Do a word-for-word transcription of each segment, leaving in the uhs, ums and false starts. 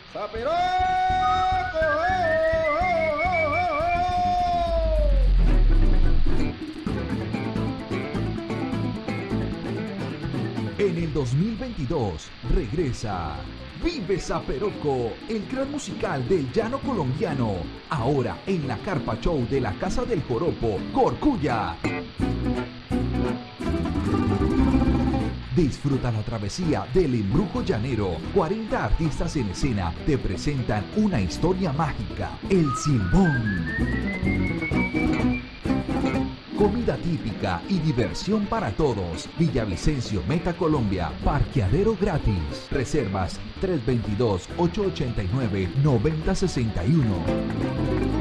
¡Zaperoco! En el dos mil veintidós regresa Vive Zaperoco, el gran musical del llano colombiano, ahora en la Carpa Show de la Casa del Joropo, Corcuya. Disfruta la travesía del embrujo llanero. cuarenta artistas en escena te presentan una historia mágica, El Cimbón. Comida típica y diversión para todos. Villavicencio, Meta Colombia. Parqueadero gratis. Reservas tres dos dos, ocho ocho nueve, nueve cero seis uno.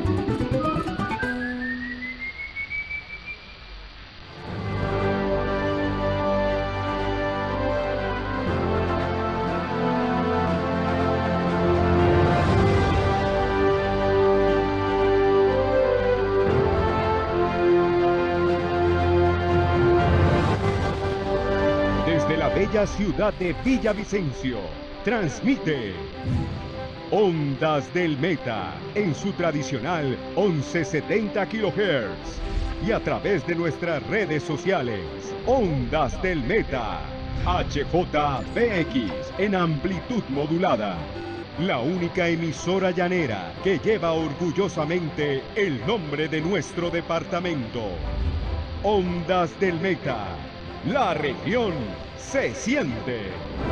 Ciudad de Villavicencio transmite Ondas del Meta en su tradicional once setenta kilohertz y a través de nuestras redes sociales Ondas del Meta H J B X en amplitud modulada, la única emisora llanera que lleva orgullosamente el nombre de nuestro departamento. Ondas del Meta, la región se siente.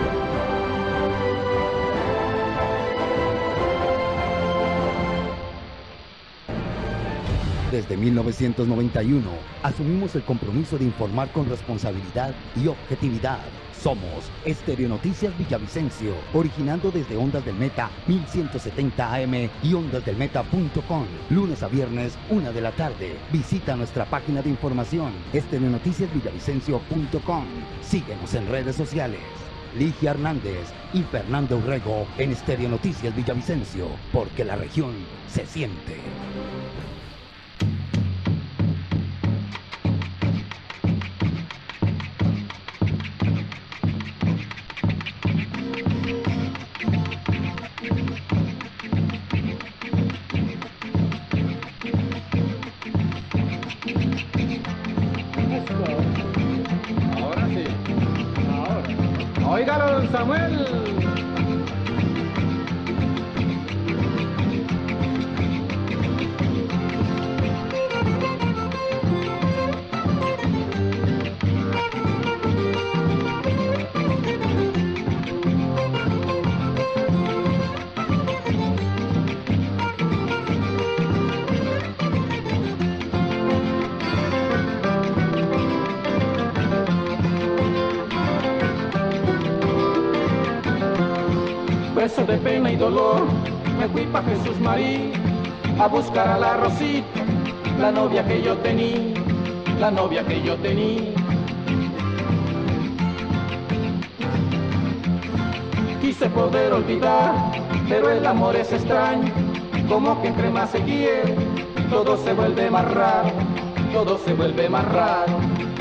Desde mil novecientos noventa y uno asumimos el compromiso de informar con responsabilidad y objetividad. Somos Estéreo Noticias Villavicencio, originando desde Ondas del Meta mil ciento setenta A M y ondas del meta punto com. Lunes a viernes, una de la tarde. Visita nuestra página de información, estereo noticias villavicencio punto com. Síguenos en redes sociales. Ligia Hernández y Fernando Urrego en Estéreo Noticias Villavicencio, porque la región se siente. Óigalo, don Samuel. Preso de pena y dolor, me fui pa' Jesús María a buscar a la Rosita, la novia que yo tenía, la novia que yo tenía. Quise poder olvidar, pero el amor es extraño, como que entre más se quiere, todo se vuelve más raro, todo se vuelve más raro.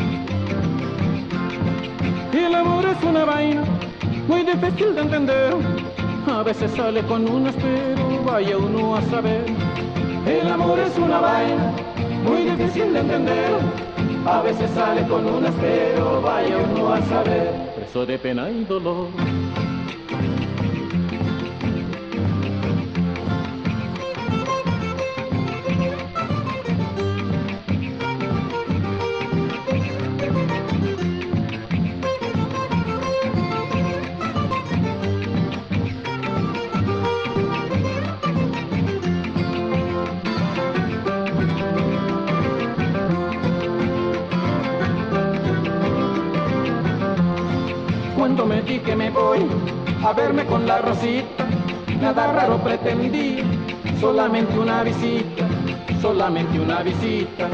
Y el amor es una vaina muy difícil de entender. A veces sale con unas, pero vaya uno a saber. El amor es una vaina muy difícil de entender. A veces sale con unas, pero vaya uno a saber. Preso de pena y dolor. Cuando me di que me voy a verme con la Rosita, nada raro pretendí, solamente una visita, solamente una visita.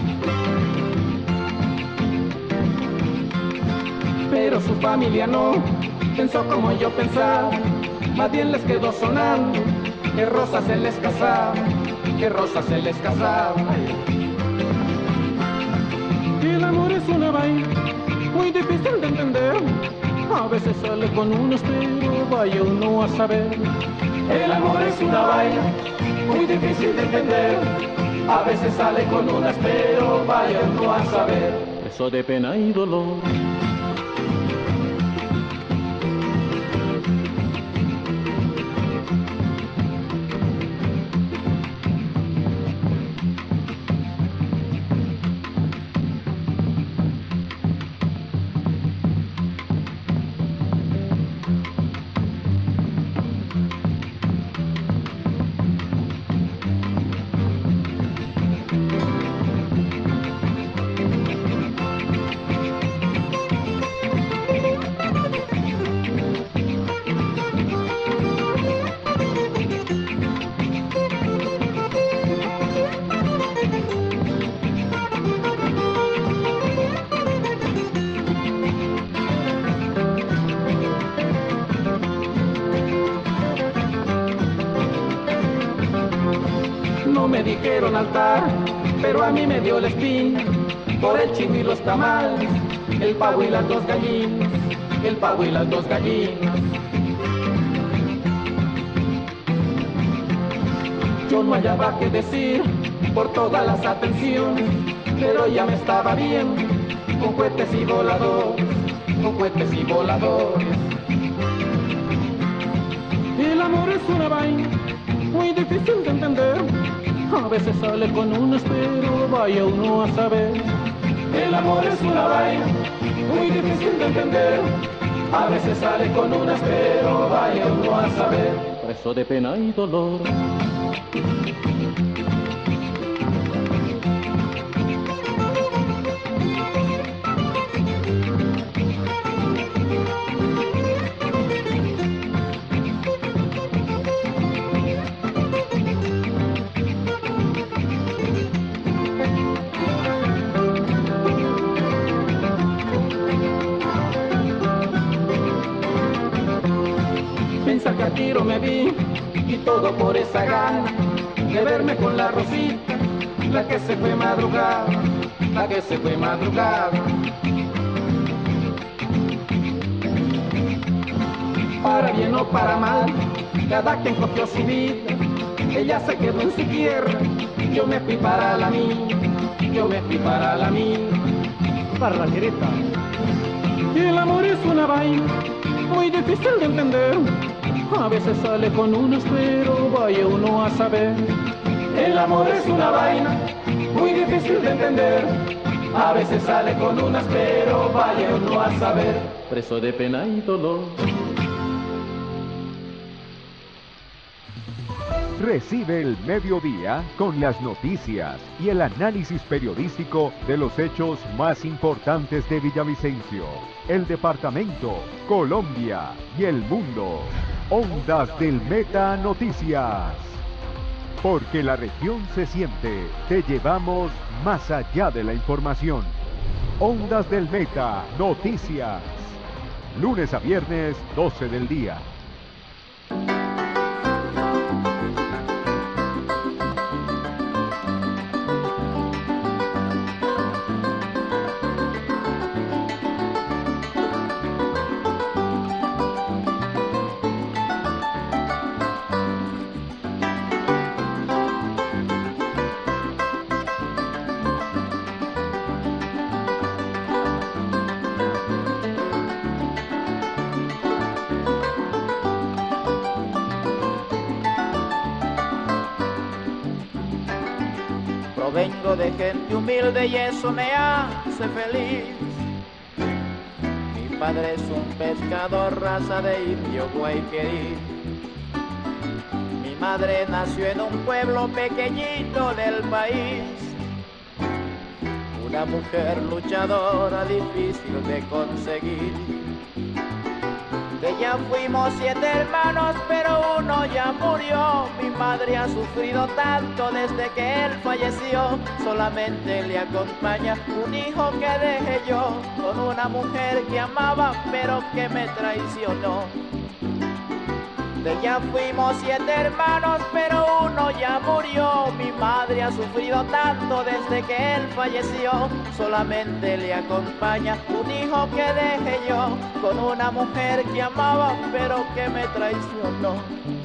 Pero su familia no pensó como yo pensaba, más bien les quedó sonando que Rosa se les casaba, que Rosa se les casaba. Y el amor es una vaina muy difícil de entender. A veces sale con unos, pero vaya uno a saber. El amor es una vaina muy difícil de entender. A veces sale con unas, pero vaya uno a saber. Eso de pena y dolor. No me dijeron altar, pero a mí me dio la espina, por el chino y los tamales, el pavo y las dos gallinas, el pavo y las dos gallinas. Yo no hallaba qué decir por todas las atenciones, pero ya me estaba viendo con cohetes y voladores, con cohetes y voladores. El amor es una vaina muy difícil de entender. A veces sale con unos, pero vaya uno a saber. El amor es una vaina muy difícil de entender. A veces sale con unas, pero vaya uno a saber. Preso de pena y dolor. Pensar que a tiro me vi y todo por esa gana de verme con la Rosita, la que se fue madrugada, la que se fue madrugada. Para bien o para mal, cada quien cogió su vida, ella se quedó en su tierra, yo me fui para la mía, yo me fui para la mía. Para la tierra. Y el amor es una vaina muy difícil de entender. A veces sale con unos, pero vaya uno a saber. El amor es una vaina muy difícil de entender. A veces sale con unas, pero vaya uno a saber. Preso de pena y dolor. Recibe el mediodía con las noticias y el análisis periodístico de los hechos más importantes de Villavicencio, el departamento, Colombia y el mundo. Ondas del Meta Noticias. Porque la región se siente, te llevamos más allá de la información. Ondas del Meta Noticias. Lunes a viernes, doce del día. Vengo de gente humilde y eso me hace feliz. Mi padre es un pescador, raza de indio guayquerí. Mi madre nació en un pueblo pequeñito del país. Una mujer luchadora, difícil de conseguir. De ella fuimos siete hermanos, pero uno ya murió. Mi madre ha sufrido tanto desde que él falleció. Solamente le acompaña un hijo que dejé yo, con una mujer que amaba, pero que me traicionó. De ella fuimos siete hermanos, pero uno ya murió. Mi madre ha sufrido tanto desde que él falleció. Solamente le acompaña un hijo que dejé yo, con una mujer que amaba, pero que me traicionó.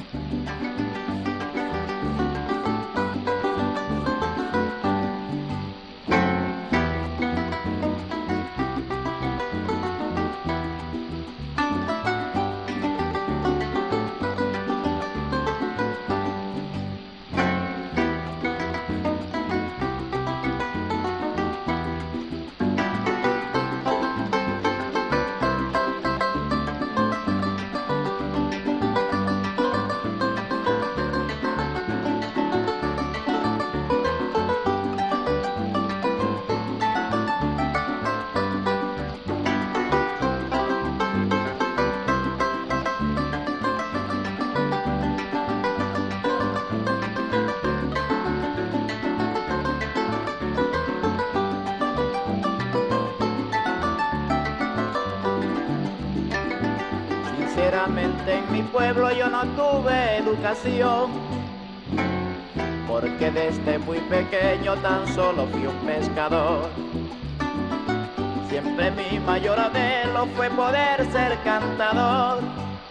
Sinceramente en mi pueblo yo no tuve educación, porque desde muy pequeño tan solo fui un pescador. Siempre mi mayor anhelo fue poder ser cantador,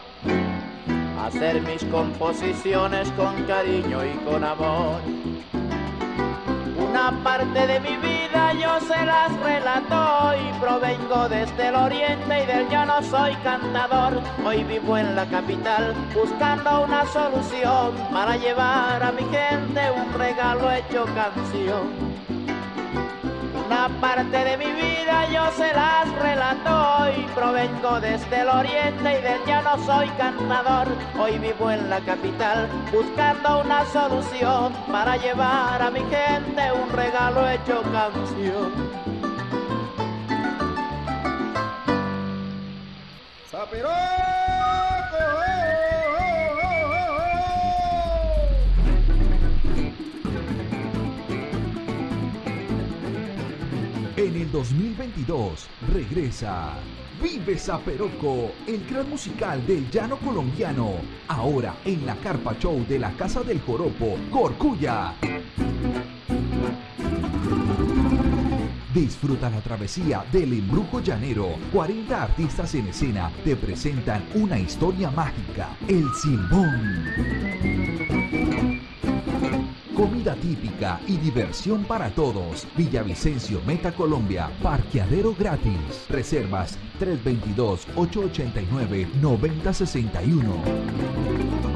hacer mis composiciones con cariño y con amor. Una parte de mi vida yo se las relato y provengo desde el oriente y del llano soy cantador. Hoy vivo en la capital buscando una solución para llevar a mi gente un regalo hecho canción. Una parte de mi vida yo se las relato y provengo desde el oriente y del llano soy cantador. Hoy vivo en la capital buscando una solución para llevar a mi gente un regalo hecho canción. ¡Zapiroco! En el dos mil veintidós regresa Vive Zaperoco, el gran musical del llano colombiano, ahora en la Carpa Show de la Casa del Joropo, Corcuya. Disfruta la travesía del embrujo llanero. cuarenta artistas en escena te presentan una historia mágica, El Silbón. Comida típica y diversión para todos. Villavicencio, Meta Colombia. Parqueadero gratis. Reservas tres dos dos, ocho ocho nueve, nueve cero seis uno.